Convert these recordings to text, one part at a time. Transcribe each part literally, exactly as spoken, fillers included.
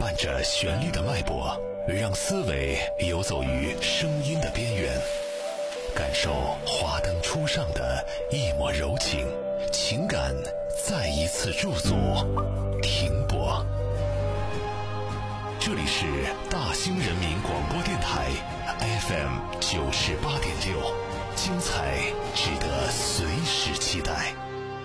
伴着旋律的脉搏，让思维游走于声音的边缘，感受华灯初上的一抹柔情，情感再一次驻足停泊。这里是大兴人民广播电台 F M 九十八点六，精彩值得随时期待。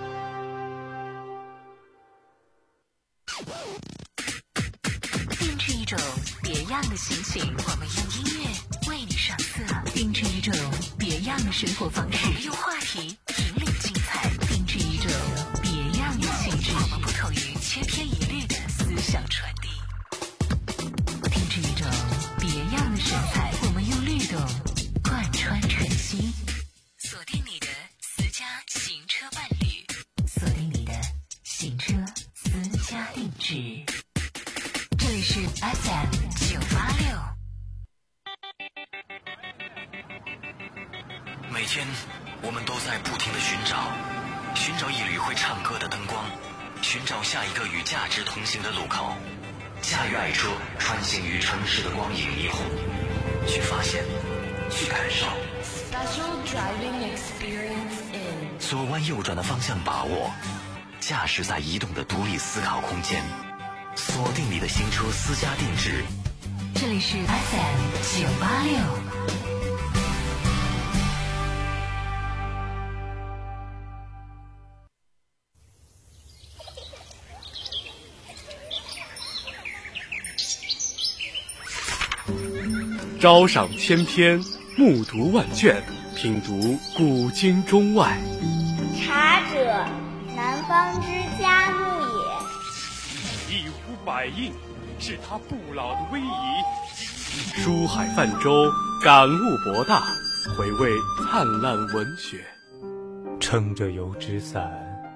定制一种别样的心情，我们用音乐为你上色；定制一种别样的生活方式，我们用话题引领精彩；定制一种别样的性质，我们不同于千篇一律的思想传递；定制一种别样的神采，我们用律动贯穿晨曦。锁定你的私家行车伴侣，锁定你的行车私家定制。这里是 F M 九八六。 每天我们都在不停地寻找，寻找一缕会唱歌的灯光，寻找下一个与价值同行的路口。驾驭爱车，穿行于城市的光影霓虹，去发现，去感受。 Special driving experience in 左弯右转的方向把握，驾驶在移动的独立思考空间。锁定你的新车私家定制。 这里是 F M 九八六。 朝赏千篇，暮读万卷，品读古今中外。 茶者，南方之佳木也。 一呼百应，是他不老的威仪。书海泛舟，感悟博大，回味灿烂文学。 撑着油纸伞，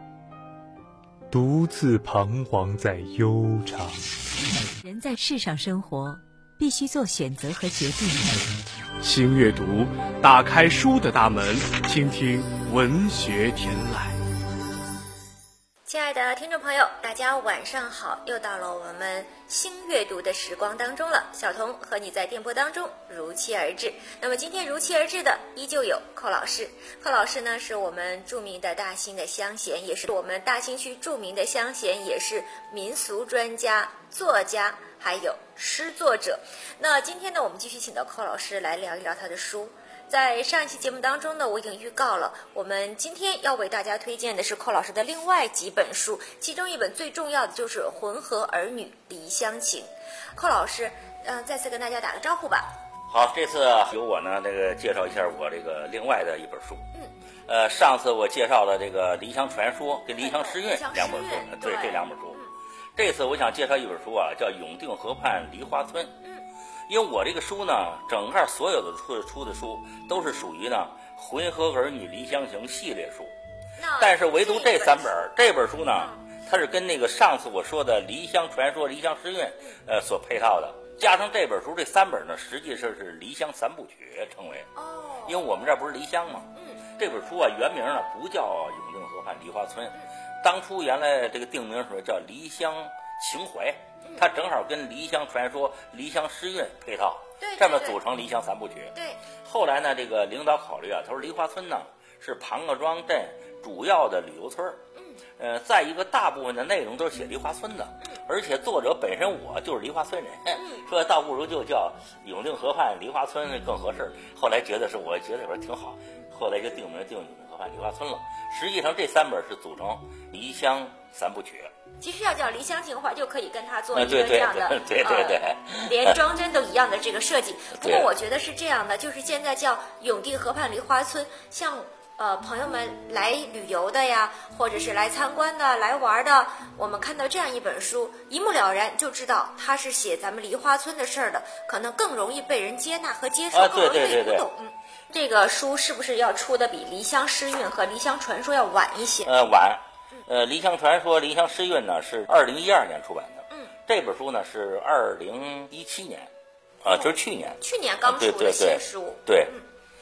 独自彷徨在悠长。 人在世上生活，必须做选择和决定。 新阅读，打开书的大门，倾听文学天籁。 亲爱的听众朋友，大家晚上好，又到了我们新阅读的时光当中了。小童和你在电波当中如期而至。那么今天如期而至的依旧有寇老师。寇老师呢是我们著名的大兴的乡贤，也是我们大兴区著名的乡贤，也是民俗专家、作家，还有诗作者。那今天呢，我们继续请到寇老师来聊一聊他的书。在上一期节目当中呢，我已经预告了，我们今天要为大家推荐的是寇老师的另外几本书，其中一本最重要的就是《浑河儿女离乡情》。寇老师，嗯、呃，再次跟大家打个招呼吧。 好，这次由我呢，这个介绍一下我这个另外的一本书。嗯，呃，上次我介绍了这个《离乡传说》跟《离乡诗韵》两本书，对，对这两本书。嗯、这次我想介绍一本书啊，叫《永定河畔梨花村》。嗯。因为我这个书呢，整个所有的出出的书都是属于呢《浑河儿女离乡情》系列书，但是唯独这三本这本书呢，它是跟那个上次我说的《离乡传说》《离乡诗韵》呃所配套的，加上这本书这三本呢，实际上是离乡三部曲称为。哦，因为我们这不是离乡嘛。嗯，这本书啊原名呢不叫《永定河畔梨花村》，当初原来这个定名时候叫《离乡情怀》。它正好跟《离乡传说》《离乡诗韵》配套，这么组成离乡三部曲。对，后来呢，这个领导考虑啊，他说梨花村呢是庞各庄镇主要的旅游村，嗯，呃，再一个大部分的内容都是写梨花村的，嗯，而且作者本身我就是梨花村人，嗯，说倒不如就叫永定河畔梨花村更合适。后来觉得是我觉得说挺好，后来就定名定永定河畔梨花村了。实际上这三本是组成离乡三部曲。 其实要叫离乡情怀，就可以跟他做一个这样的， 对对对， 呃，连装帧都一样的这个设计。不过我觉得是这样的，就是现在叫永定河畔梨花村，像呃朋友们来旅游的呀，或者是来参观的、来玩的，我们看到这样一本书，一目了然就知道它是写咱们梨花村的事儿的，可能更容易被人接纳和接受， 啊、 更容易被读懂。嗯，这个书是不是要出的比《离乡诗韵》和《离乡传说》要晚一些？ 呃，晚。呃，《离乡传说》《离乡诗韵》呢是二零一二年出版的，嗯，这本书呢是二零一七年，啊、呃，就是去年， 去年刚出的新书， 对。对对对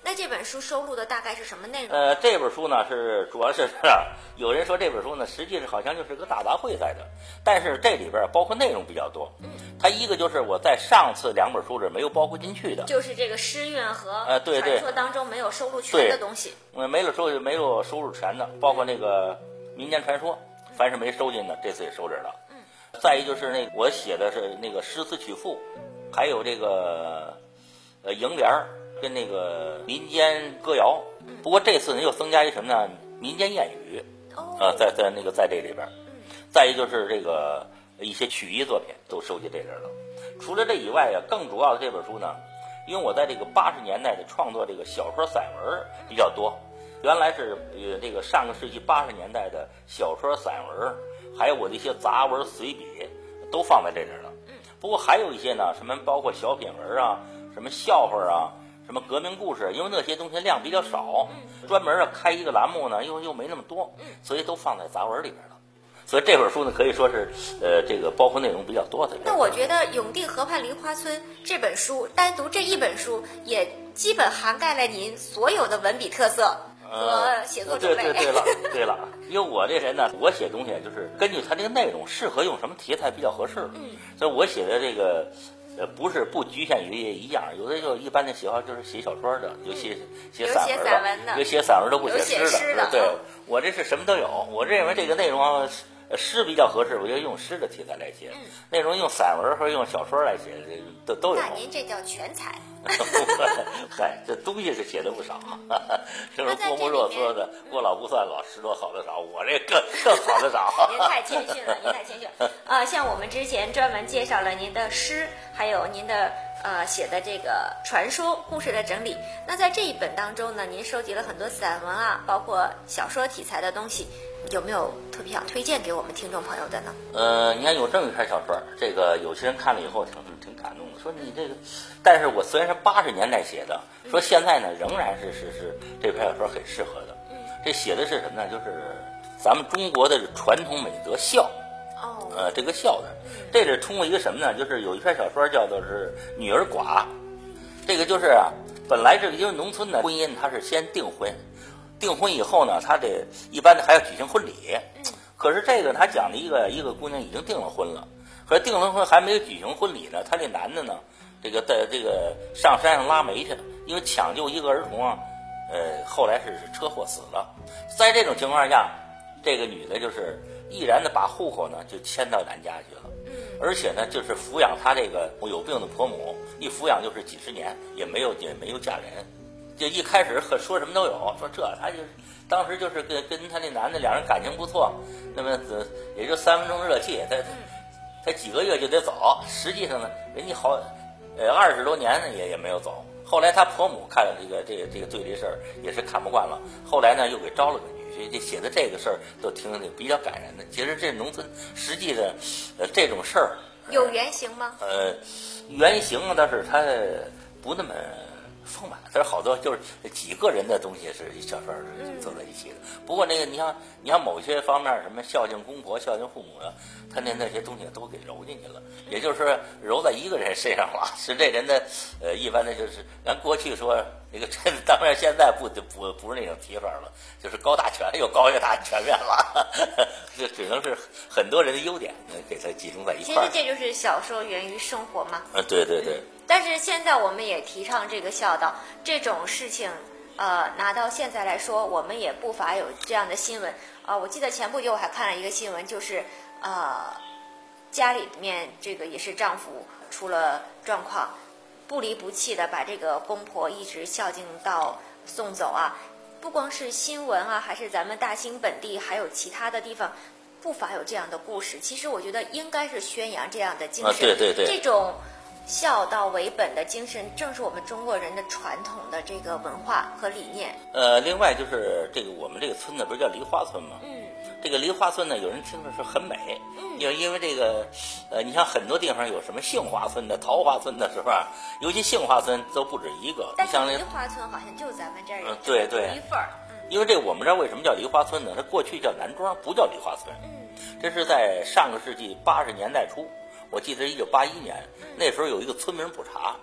那这本书收录的大概是什么内容？ 呃，这本书呢是主要是有人说这本书呢，实际上好像就是个大杂烩来的，但是这里边包括内容比较多。嗯，它一个就是我在上次两本书里没有包括进去的， 就是这个诗韵和呃对对传说当中没有收录全的东西。 嗯，没有收没有收入全的，包括那个民间传说，凡是没收进的，这次也收着了。嗯，再一就是那我写的是那个诗词曲赋，还有这个呃楹联儿。跟那个民间歌谣，不过这次呢又增加一什么呢？民间谚语，啊，在在那个在这里边，再一就是这个一些曲艺作品都收进这里了。除了这以外呀，更主要的这本书呢，因为我在这个八十年代的创作这个小说散文比较多，原来是呃这个上个世纪八十年代的小说散文，还有我的一些杂文随笔都放在这里了。不过还有一些呢，什么包括小品文啊，什么笑话啊。什么革命故事，因为那些东西量比较少，专门啊开一个栏目呢，又又没那么多，所以都放在杂文里边了。所以这本书呢，可以说是呃这个包括内容比较多的。 那我觉得《永定河畔梨花村》这本书，单独这一本书也基本涵盖了您所有的文笔特色和写作种类。 呃、对对对了对了，因为我这人呢，我写东西就是根据它这个内容适合用什么题材比较合适，嗯，所以我写的这个。呃，不是不局限于一样，有的就一般的喜好就是写小说的，有写写散文的，有写散文都不写诗的。对，我这是什么都有。我认为这个内容诗比较合适，我就用诗的题材来写；内容用散文或者用小说来写，都都有。 那您这叫全才。 嗨，这东西是写的不少。就是郭沫若说的“过老不算老，识多好的少”，我这更更好的少。 您太谦逊了，您太谦逊了。呃，像我们之前专门介绍了您的诗，还有您的呃写的这个传说故事的整理。那在这一本当中呢，您收集了很多散文啊，包括小说题材的东西，有没有特别想推荐给我们听众朋友的呢？ 呃，你看有这么一篇小说，这个有些人看了以后挺挺感动的，说你这个，但是我虽然是八十年代写的，说现在呢仍然是是是这篇小说很适合的。这写的是什么呢？就是咱们中国的传统美德孝。 哦。 呃，这个孝字，这是通过一个什么呢？就是有一篇小说叫做是《女儿寡》，这个就是啊，本来这个因为农村的婚姻它是先订婚。订婚以后呢，他得一般的还要举行婚礼。可是这个他讲的一个一个姑娘已经订了婚了，可是订了婚还没有举行婚礼呢，他这男的呢，这个在这个上山上拉煤去，因为抢救一个儿童啊，呃，后来是车祸死了。在这种情况下，这个女的就是毅然的把户口呢就迁到男家去了，而且呢就是抚养她这个有病的婆母，一抚养就是几十年，也没有也没有嫁人。就一开始和说什么都有，说这他就是当时就是跟跟他那男的两人感情不错，那么也就三分钟热气，他他几个月就得走。实际上呢，人家好呃二十多年呢也也没有走。后来他婆母看了这个这个这个对这事儿也是看不惯了，后来呢又给招了个女婿，这写的这个事儿都听着比较感人的。其实这农村实际的呃这种事儿有原型吗？ 呃，原型啊，但是他不那么丰满，但是好多就是几个人的东西是一小串凑在一起的。不过那个你像你像某些方面什么孝敬公婆、孝敬父母的，他那那些东西都给揉进去了，也就是说揉在一个人身上了。是这人的呃，一般的就是咱过去说那个，当然现在不不不是那种提法了，就是高大全又高又大全面了。这只能是很多人的优点给它集中在一块儿。 其实这就是小说源于生活嘛。 嗯，对对对。 但是现在我们也提倡这个孝道，这种事情，呃，拿到现在来说，我们也不乏有这样的新闻啊、呃。我记得前不久我还看了一个新闻，就是呃，家里面这个也是丈夫出了状况，不离不弃的把这个公婆一直孝敬到送走啊。不光是新闻啊，还是咱们大兴本地，还有其他的地方，不乏有这样的故事。其实我觉得应该是宣扬这样的精神， 啊、对对对， 这种孝道为本的精神，正是我们中国人的传统的这个文化和理念。 呃，另外就是这个我们这个村子不是叫梨花村吗？ 嗯， 这个梨花村呢，有人听着是很美，嗯，因为因为这个，呃，你像很多地方有什么杏花村的、桃花村的，是吧？尤其杏花村都不止一个。 但是梨花村好像就咱们这儿有、 嗯、对对一份儿。 因为这个我们知道为什么叫梨花村呢？它过去叫南庄，不叫梨花村。嗯，这是在上个世纪八十年代初。我记得一九八一年，那时候有一个村民普查，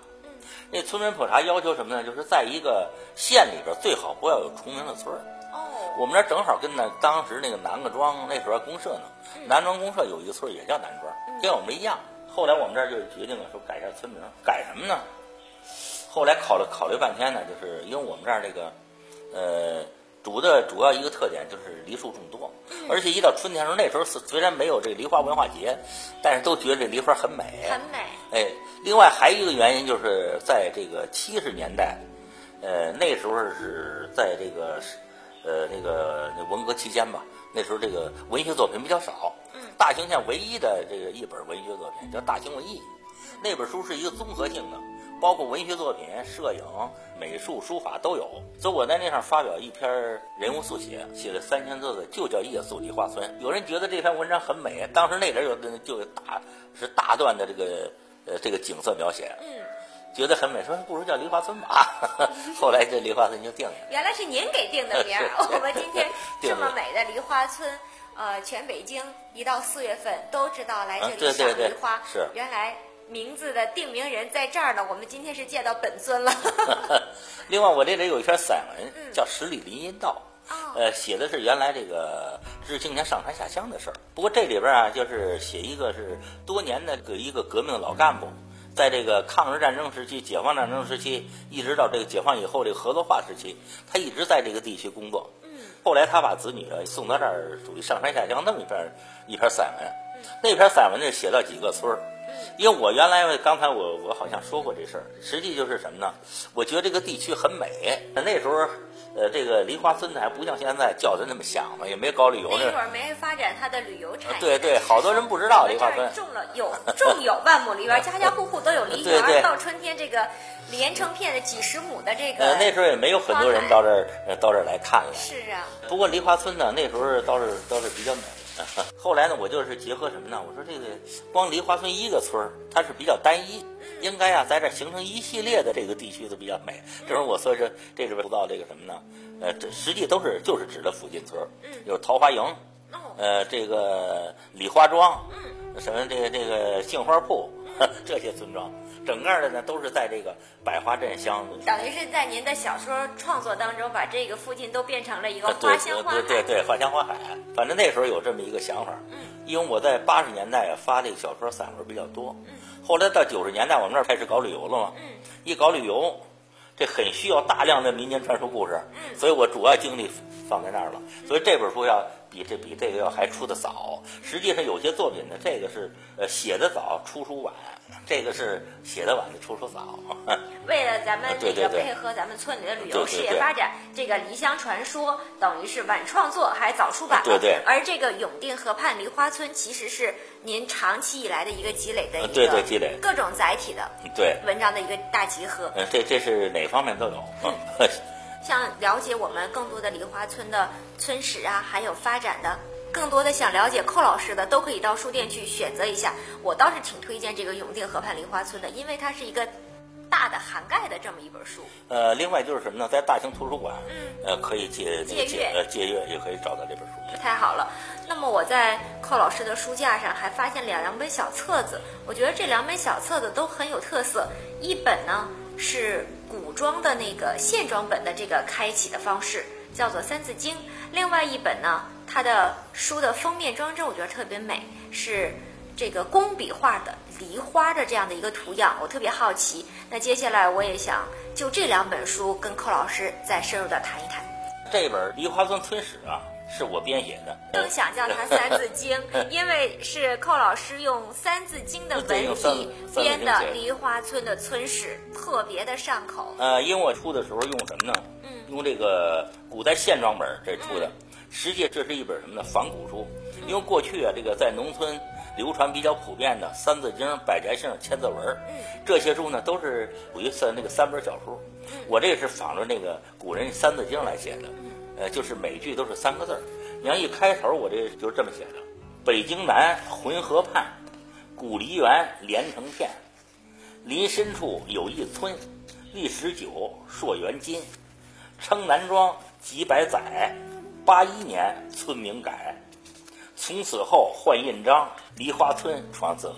那村民普查要求什么呢？就是在一个县里边最好不要有重名的村儿。 哦， 我们这正好跟那当时那个南各庄那时候公社呢，嗯、南庄公社有一个村也叫南庄，嗯、跟我们一样。后来我们这儿就决定了说改一下村名，改什么呢？后来考虑考虑半天呢，就是因为我们这儿这个，呃。主的主要一个特点就是梨树众多，而且一到春天的时候，那时候虽然没有这个梨花文化节，但是都觉得这梨花很美， 很美。 哎，另外还有一个原因就是在这个七十年代，呃，那时候是在这个呃那个文革期间吧，那时候这个文学作品比较少，嗯，大兴县唯一的这个一本文学作品叫《大兴文艺》，那本书是一个综合性的。包括文学作品、摄影、美术、书法都有，所以我在那上发表一篇人物速写，写了三千字的，就叫《夜宿梨花村》。有人觉得这篇文章很美，当时那人有就大是大段的这个呃这个景色描写，嗯，觉得很美，说不如叫梨花村吧。后来这梨花村就定了。 原来是您给定的名儿。我们今天这么美的梨花村，呃，全北京一到四月份都知道来这里赏梨花， 嗯、对对对是原来。名字的定名人在这儿呢，我们今天是见到本尊了。 另外，我这里有一篇散文，嗯、叫《十里林荫道》，哦，呃，写的是原来这个知青年上山下乡的事儿。不过这里边啊，就是写一个是多年的一个革命老干部，在这个抗日战争时期、解放战争时期，一直到这个解放以后这个合作化时期，他一直在这个地区工作。嗯，后来他把子女啊送到这儿，属于上山下乡那么一篇一篇散文。嗯、那篇散文呢，写到几个村儿。因为我原来刚才我我好像说过这事儿，实际就是什么呢？我觉得这个地区很美。那时候，呃，这个梨花村呢还不像现在叫的那么响嘛，也没搞旅游。 那会儿没发展它的旅游产业。 对对，好多人不知道梨花村。 种了有种有万亩梨园，家家户户都有梨园。 对对， 到春天这个连成片的几十亩的这个。 呃，那时候也没有很多人到这儿到这儿来看了。 是啊。 不过梨花村呢，那时候倒是倒是比较美。后来呢，我就是结合什么呢？我说这个光梨花村一个村儿，它是比较单一，应该啊在这形成一系列的这个地区都比较美。正如我说这这里边说到这个什么呢？呃，这实际都是就是指的附近村，有桃花营，呃，这个梨花庄，什么这个这个杏花铺这些村庄。整个的呢都是在这个百花镇乡， 等于是在您的小说创作当中，把这个附近都变成了一个花香花海。 对对 对, 对花香花海。反正那时候有这么一个想法，嗯，因为我在八十年代啊发这个小说散文比较多，嗯，后来到九十年代我们这儿开始搞旅游了嘛，嗯，一搞旅游，这很需要大量的民间传说故事，嗯，所以我主要精力放在那儿了。所以这本书要比这比这个要还出的早。实际上有些作品呢，这个是呃写的早，出书晚。这个是写的晚的出书早， 为了咱们这个配合咱们村里的旅游事业发展，这个梨香传说等于是晚创作还早出版了。 对对。 而这个永定河畔梨花村其实是您长期以来的一个积累的一个对对积累各种载体的对文章的一个大集合。 嗯，这这是哪方面都有。嗯， 像了解我们更多的梨花村的村史啊，还有发展的。更多的想了解寇老师的，都可以到书店去选择一下。我倒是挺推荐这个《永定河畔梨花村》的，因为它是一个大的涵盖的这么一本书。 呃，另外就是什么呢？在大型图书馆， 嗯， 呃，可以借借阅， 呃，借阅也可以找到这本书。 太好了。那么我在寇老师的书架上还发现两两本小册子，我觉得这两本小册子都很有特色。一本呢是古装的那个线装本的这个开启的方式，叫做《三字经》；另外一本呢。它的书的封面装帧我觉得特别美，是这个工笔画的梨花的这样的一个图样，我特别好奇。那接下来我也想就这两本书跟寇老师再深入的谈一谈。 这本《梨花村村史》啊，是我编写的。 更想叫它《三字经》，因为是寇老师用《三字经》的文体编的梨花村的村史，特别的上口。 呃，因为我出的时候用什么呢？嗯，用这个古代线装本这出的。嗯，实际这是一本什么呢？仿古书，因为过去啊，这个在农村流传比较普遍的《三字经》《百家姓》《千字文》，这些书呢都是属于算那个三本小书。我这个是仿着那个古人《三字经》来写的，呃，就是每句都是三个字儿。你要一开头，我这就是这么写的：北京南浑河畔，古梨园连成片，林深处有一村，历史久，朔元今，称南庄几百载。八一年村名改，从此后换印章，梨花村传四方。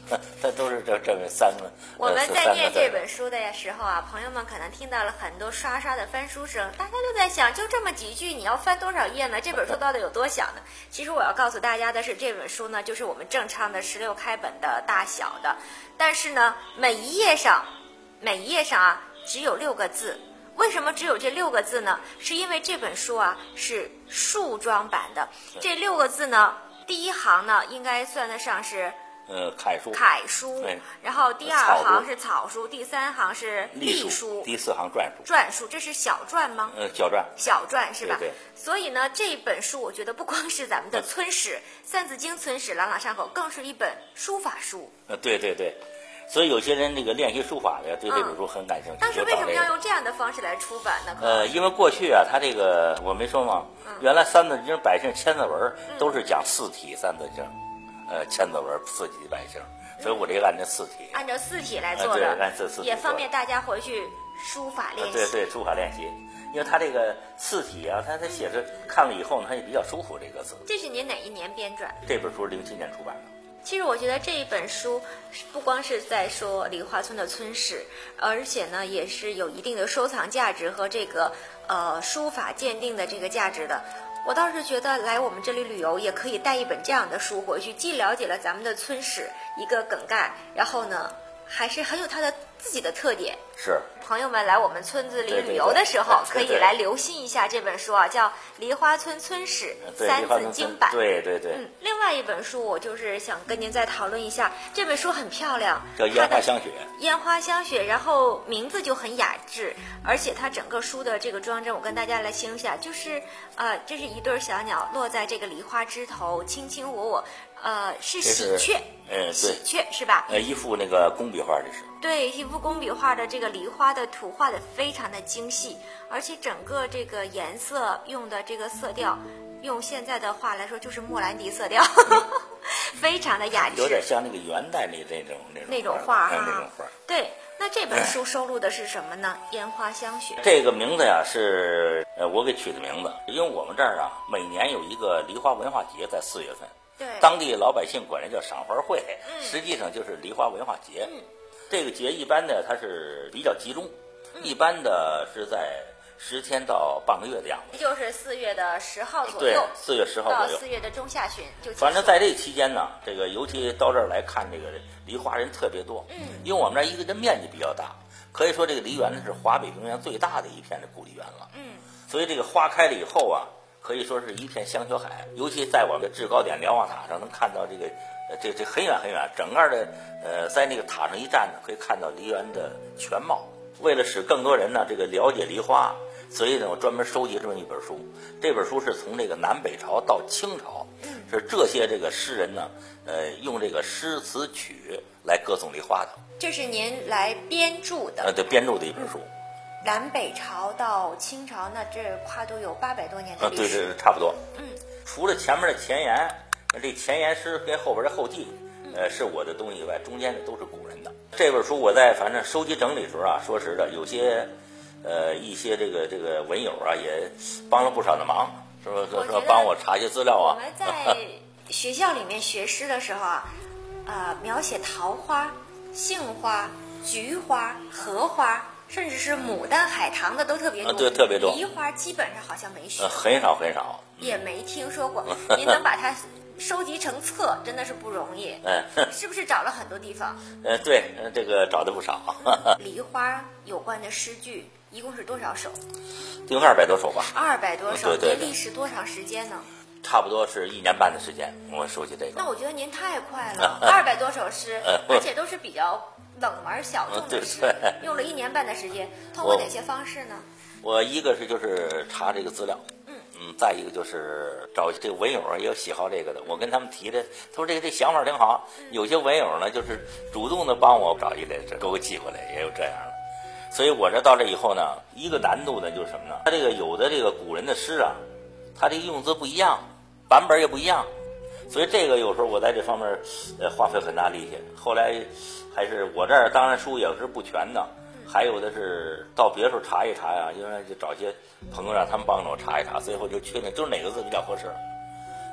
它都是这这么三个。 我们在念这本书的时候啊，朋友们可能听到了很多刷刷的翻书声，大家都在想，就这么几句，你要翻多少页呢？这本书到底有多小呢？其实我要告诉大家的是，这本书呢，就是我们正常的十六开本的大小的，但是呢，每一页上，每一页上啊，只有六个字。为什么只有这六个字呢？是因为这本书啊是树装版的，这六个字呢，第一行呢应该算得上是呃楷书， 楷书，然后第二行是草书，第三行是隶书， 第四行篆书。 篆书，这是小篆吗？ 呃，小篆。 小篆是吧？ 对对。 所以呢，这本书我觉得不光是咱们的村史、三字经村史朗朗上口，更是一本书法书。 呃，对对对。所以有些人那个练习书法的对这本书很感兴趣。 当时为什么要用这样的方式来出版呢？ 呃，因为过去啊，他这个我没说吗？原来三字经百姓千字文都是讲四体三字经，呃，千字文四体百姓，所以我这个按照四体， 按照四体来做的， 按这四体也方便大家回去书法练习。 对对，书法练习，因为他这个四体啊，他他写着看了以后呢，他也比较舒服这个字。 这是您哪一年编撰？ 这本书零七年出版的。 其实我觉得这一本书不光是在说梨花村的村史，而且呢也是有一定的收藏价值和这个呃书法鉴定的这个价值的。我倒是觉得来我们这里旅游也可以带一本这样的书回去，既了解了咱们的村史一个梗概，然后呢还是很有它的自己的特点。 是朋友们来我们村子里旅游的时候，可以来留心一下这本书啊，叫《梨花村村史三字经版》。 对对对。 嗯，另外一本书我就是想跟您再讨论一下，这本书很漂亮， 叫《烟花香雪》。 烟花香雪，然后名字就很雅致，而且它整个书的这个装帧，我跟大家来形容一下，就是呃，这是一对小鸟落在这个梨花枝头，卿卿我我，呃，是喜鹊， 嗯， 喜鹊是吧？ 呃，一幅那个工笔画，这是。 对，一幅工笔画的这个梨花的图画的非常的精细，而且整个这个颜色用的这个色调，用现在的话来说就是莫兰迪色调，非常的雅致， 有点像那个元代那那种那种那种画哈。 那种画。 对，那这本书收录的是什么呢？烟花香雪。 这个名字呀是呃我给取的名字，因为我们这儿啊每年有一个梨花文化节，在四月份。 对。 当地老百姓管这叫赏花会， 嗯、 实际上就是梨花文化节。 嗯。 这个节一般的它是比较集中，嗯、一般的是在十天到半个月的样子， 就是四月的十号左右， 对，四月十号左右到四月的中下旬就。 反正在这期间呢，这个尤其到这儿来看这个梨花人特别多， 嗯， 因为我们这儿一个人面积比较大，可以说这个梨园呢是华北平原最大的一片的古梨园了， 嗯， 所以这个花开了以后啊，可以说是一片香雪海，尤其在我们的制高点瞭望塔上能看到这个。呃，这这很远很远，整个的呃，在那个塔上一站呢，可以看到梨园的全貌。为了使更多人呢这个了解梨花，所以呢我专门收集这么一本书。这本书是从这个南北朝到清朝，是这些这个诗人呢，呃，用这个诗词曲来歌颂梨花的。 这是您来编著的？ 呃，对，编著的一本书。 南北朝到清朝，那这跨度有八百多年的历史。 呃、对对，差不多。 嗯， 除了前面的前言。这前言诗跟后边的后记，呃，是我的东西以外，中间的都是古人的。这本书我在反正收集整理的时候啊，说实的，有些，呃，一些这个这个文友啊，也帮了不少的忙，说说说帮我查一些资料啊。 我们在学校里面学诗的时候啊，呃，描写桃花、杏花、菊花、荷花，甚至是牡丹、海棠的都特别多， 啊、对，特别多。 梨花基本上好像没学、 呃，很少很少， 也没听说过。您能把它收集成册真的是不容易， 嗯， 是不是找了很多地方？ 呃，对，这个找的不少。 梨花有关的诗句一共是多少首？ 有二百多首吧。 二百多首， 对对对， 您历时多长时间呢？ 差不多是一年半的时间，我收集这个。 那我觉得您太快了，二百多首诗，而且都是比较冷门小众的诗，用了一年半的时间，通过哪些方式呢？ 我一个是就是查这个资料。嗯，再一个就是找这个文友也有喜好这个的，我跟他们提的，他说这个这想法挺好。有些文友呢，就是主动的帮我找一类，这给我寄回来，也有这样的。所以我这到这以后呢，一个难度呢就是什么呢？他这个有的这个古人的诗啊，他这个用字不一样，版本也不一样，所以这个有时候我在这方面呃花费很大力气。后来还是我这儿当然书也是不全的。还有的是到别处查一查呀，因为就找些朋友让他们帮着我查一查，最后就确定就是哪个字比较合适。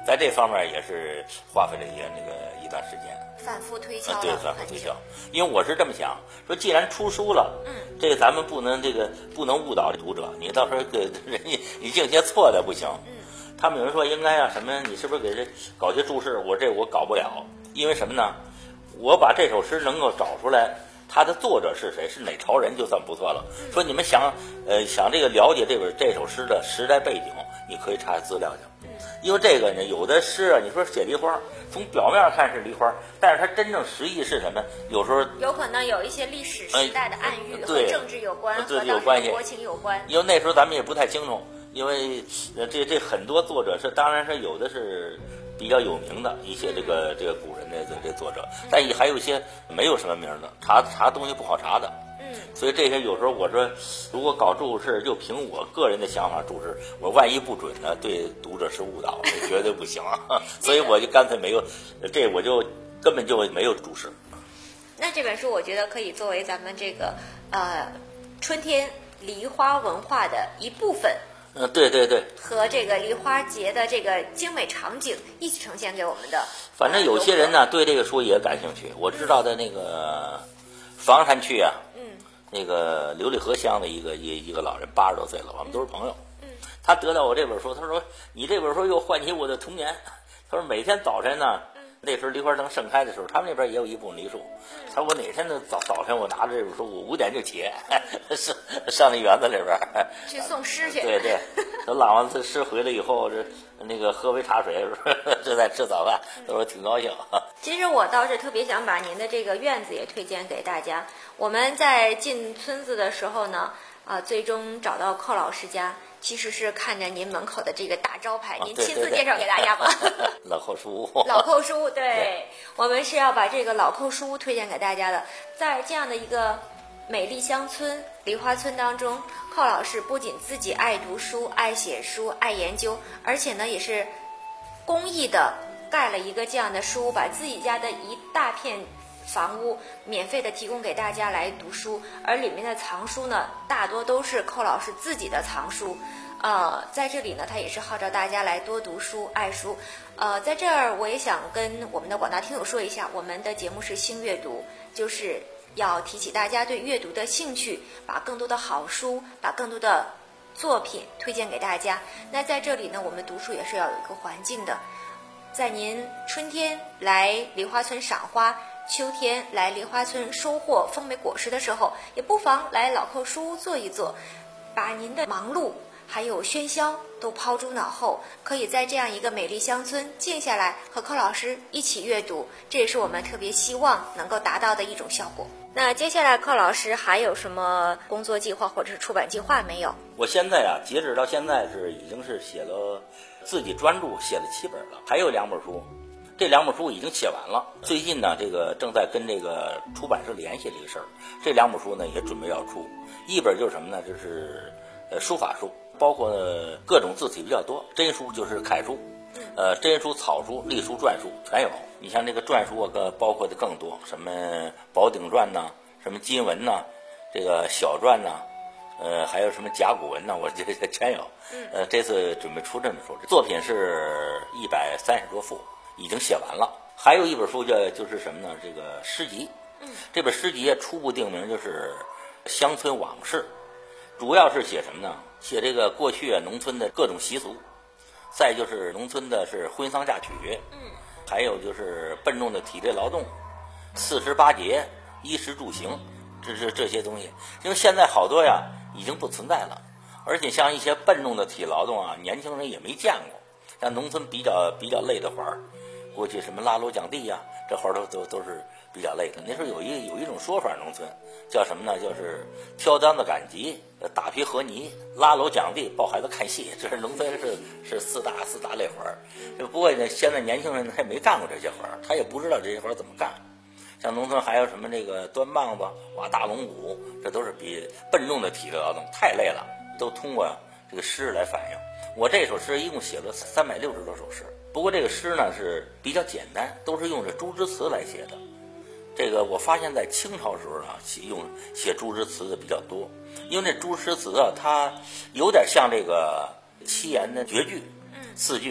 在这方面也是花费了一个那个一段时间， 反复推敲、 啊，对，反复推敲。因为我是这么想，说既然出书了，嗯，这个咱们不能这个不能误导读者，你到时候给人家你净些错的不行。嗯，他们有人说应该啊什么，你是不是给这搞些注释？我这我搞不了，因为什么呢？我把这首诗能够找出来。他的作者是谁？是哪朝人就算不错了。说你们想，呃，想这个了解这本这首诗的时代背景，你可以查资料去。因为这个呢，有的诗啊，你说写梨花，从表面看是梨花，但是它真正实意是什么？有时候有可能有一些历史时代的暗喻， 呃、 和政治有关， 对， 和有关系， 国情有关。 因为那时候咱们也不太清楚，因为呃，这这很多作者是，当然是有的是。比较有名的一些这个这个古人的这这作者，但也还有一些没有什么名的，查查东西不好查的。嗯，所以这些有时候我说，如果搞注释，就凭我个人的想法注释，我万一不准呢，对读者是误导，这绝对不行啊。所以我就干脆没有，这我就根本就没有注释。 那这本书我觉得可以作为咱们这个呃春天梨花文化的一部分。 嗯，对对对， 和这个梨花节的这个精美场景一起呈现给我们的。 反正有些人呢对这个书也感兴趣。我知道的那个房山区啊，嗯，那个琉璃河乡的一个一一个老人，八十多岁了，我们都是朋友。嗯，他得到我这本书，他说：“你这本书又唤起我的童年。”他说：“每天早晨呢。”那时候梨花正盛开的时候，他们那边也有一部分梨树。他说我哪天的早早晨，我拿着这本书，我五点就起，上上那园子里边去送诗去。 对对，等朗完次诗回来以后，这那个喝杯茶水，这在吃早饭，他说挺高兴。 其实我倒是特别想把您的这个院子也推荐给大家。我们在进村子的时候呢，啊、呃，最终找到寇老师家。其实是看着您门口的这个大招牌，您亲自介绍给大家吧。 老寇书屋， 老寇书屋，对，我们是要把这个老寇书屋推荐给大家的。在这样的一个美丽乡村梨花村当中，寇老师不仅自己爱读书、爱写书、爱研究，而且呢也是公益的盖了一个这样的书屋，把自己家的一大片房屋免费的提供给大家来读书，而里面的藏书呢，大多都是寇老师自己的藏书。呃，在这里呢，他也是号召大家来多读书、爱书。呃，在这儿我也想跟我们的广大听友说一下，我们的节目是新阅读，就是要提起大家对阅读的兴趣，把更多的好书，把更多的作品推荐给大家。那在这里呢，我们读书也是要有一个环境的。在您春天来梨花村赏花，秋天来梨花村收获丰美果实的时候，也不妨来老寇书屋坐一坐，把您的忙碌还有喧嚣都抛诸脑后，可以在这样一个美丽乡村静下来，和寇老师一起阅读，这也是我们特别希望能够达到的一种效果。那接下来寇老师还有什么工作计划或者是出版计划没有？ 我现在啊，截止到现在是已经是写了自己专注写了七本了，还有两本书，这两本书已经写完了。最近呢，这个正在跟这个出版社联系这个事儿，这两本书呢也准备要出。一本就是什么呢？就是呃书法书，包括各种字体比较多，真书就是楷书，呃真书、草书、隶书、篆书全有。你像这个篆书啊，包括的更多，什么宝鼎篆呐，什么金文呐，这个小篆呐，呃还有什么甲骨文呐，我这些全有。呃这次准备出这本书，作品是一百三十多幅，已经写完了。还有一本书叫就是什么呢？这个诗集。这本诗集初步定名就是乡村往事，主要是写什么呢？写这个过去啊农村的各种习俗，再就是农村的是婚丧嫁娶，嗯，还有就是笨重的体力劳动，四十八节、衣食住行，这是这些东西。因为现在好多呀已经不存在了，而且像一些笨重的体力劳动啊，年轻人也没见过。像农村比较比较累的活儿，过去什么拉篓讲地呀、啊，这活儿都都都是比较累的。那时候有一有一种说法，农村叫什么呢？就是挑担子赶集、打皮和泥、拉篓讲地、抱孩子看戏，这是农村是是四大四大类活儿。不过呢，现在年轻人他也没干过这些活儿，他也不知道这些活儿怎么干。像农村还有什么这个端棒子、挖大龙骨，这都是比笨重的体力劳动，太累了，都通过这个诗来反映。我这首诗一共写了三百六十多首诗，不过这个诗呢是比较简单，都是用着朱之词来写的。这个我发现在清朝时候呢，用写朱之词的比较多，因为这朱之词啊，它有点像这个七言的绝句、四句，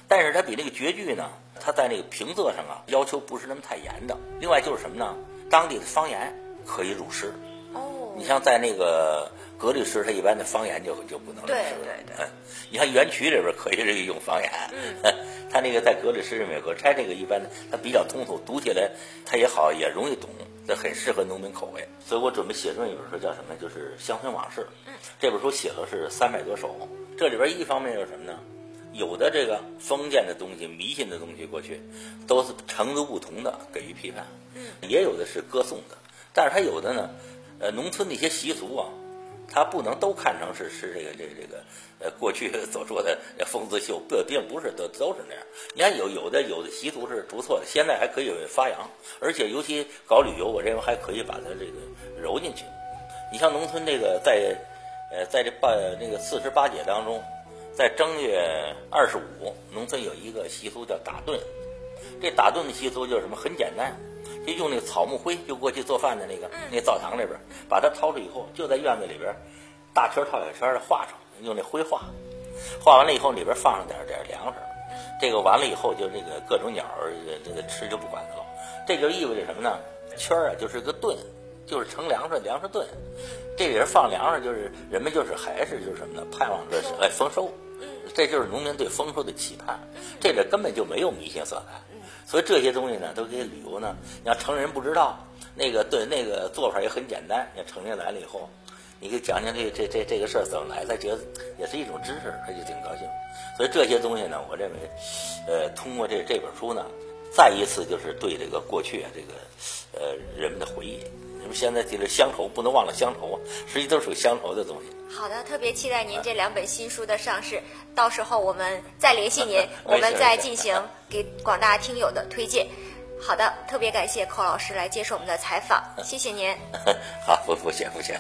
但是它比那个绝句呢，它在那个平仄上啊要求不是那么太严的。另外就是什么呢？当地的方言可以入诗。 哦， 你像在那个格律诗，它一般的方言就就不能入诗了。 对对对。 嗯，你看元曲里边可以这个用方言。嗯。它那个在格律诗里面，格差这个一般它比较通俗，读起来它也好，也容易懂，这很适合农民口味。所以我准备写这么一本书，叫什么？就是《乡村往事》。嗯。这本书写了是三百多首，这里边一方面有什么呢？有的这个封建的东西、迷信的东西，过去都是程度不同的给予批判，嗯，也有的是歌颂的，但是它有的呢，呃，农村的一些习俗啊，它不能都看成是是这个这个这个呃过去所说的风姿秀，不并不是都都是那样。你看有有的有的习俗是不错的，现在还可以发扬，而且尤其搞旅游，我认为还可以把它这个揉进去。你像农村这个在呃在这八那个四十八节当中。在正月二十五，农村有一个习俗叫打盹。这打盹的习俗就是什么？很简单，就用那个草木灰，就过去做饭的那个那灶堂里边，把它掏出以后，就在院子里边大圈套小圈的画上，用那灰画。画完了以后，里边放上点点粮食。这个完了以后，就这个各种鸟儿这个吃就不管它了。这就意味着什么呢？圈啊，就是个盹，就是盛粮食粮食盹。这里边放粮食，就是人们就是还是就是什么呢？盼望着哎丰收。这就是农民对丰收的期盼，这里根本就没有迷信色彩，所以这些东西呢，都给旅游呢，你要成人不知道，那个对那个做法也很简单，你成人来了以后，你给讲讲这这这这个事儿怎么来，他觉得也是一种知识，他就挺高兴。所以这些东西呢，我认为，呃，通过这这本书呢，再一次就是对这个过去啊，这个呃人们的回忆。你们现在提的乡愁，不能忘了乡愁啊，实际都属于乡愁的东西。 好的，特别期待您这两本新书的上市，到时候我们再联系您，我们再进行给广大听友的推荐。好的，特别感谢寇老师来接受我们的采访，谢谢您。 好，不不谢不谢。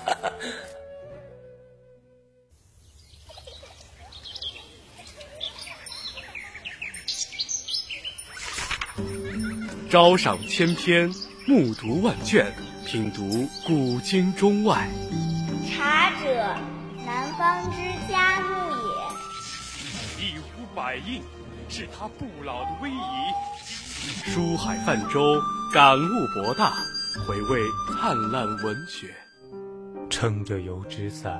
朝赏千篇，暮读万卷，品读古今中外。 茶者，南方之嘉木也。 一呼百应，是他不老的威仪。书海泛舟，感悟博大，回味灿烂文学。 撑着油纸伞，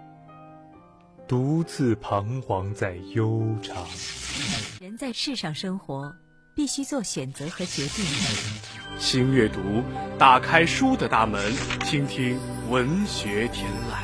独自彷徨在悠长。 人在世上生活，必须做选择和决定。 新阅读，打开书的大门，倾听文学天籁。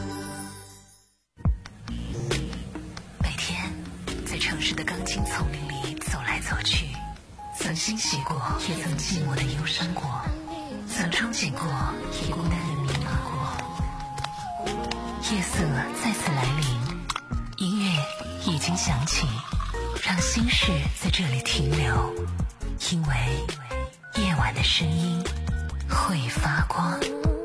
每天在城市的钢筋丛林里走来走去，曾欣喜过，也曾寂寞的忧伤过，曾憧憬过，也孤单的迷茫过。夜色再次来临，音乐已经响起，让心事在这里停留，因为夜晚的声音会发光。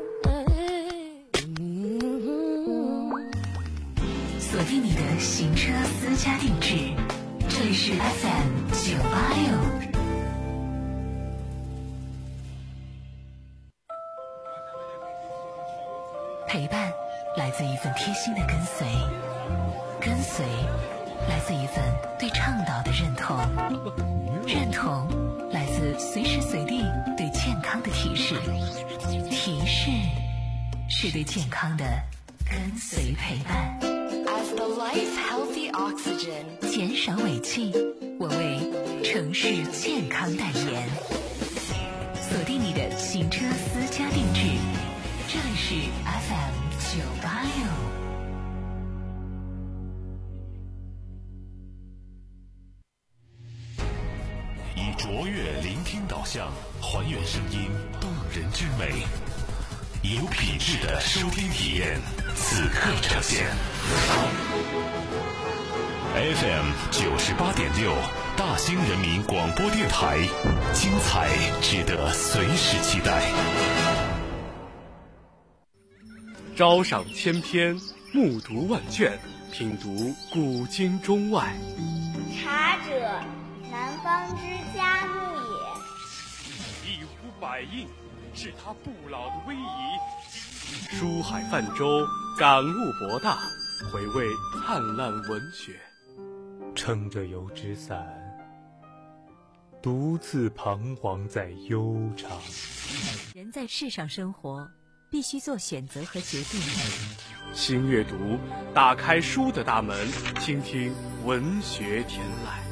锁定你的行车私家定制，这里是 F M 九八六。陪伴来自一份贴心的跟随，跟随来自一份对倡导的认同，认同来自随时随地对健康的提示，提示是对健康的跟随陪伴。As the life healthy oxygen， 减少尾气，我为城市健康代言。锁定你的行车私家定制，这里是 F M 九八六。 以卓越聆听导向，还原声音动人之美，以有品质的收听体验，此刻呈现。F M 九十八点六，大兴人民广播电台，精彩值得随时期待。 朝赏千篇，暮读万卷，品读古今中外。 茶者，南方之嘉木也。 一呼百应，是他不老的威仪。书海泛舟，感悟博大，回味灿烂文学。 撑着油纸伞，独自彷徨在悠长。 人在世上生活，必须做选择和决定。 新阅读，打开书的大门，倾听文学天籁。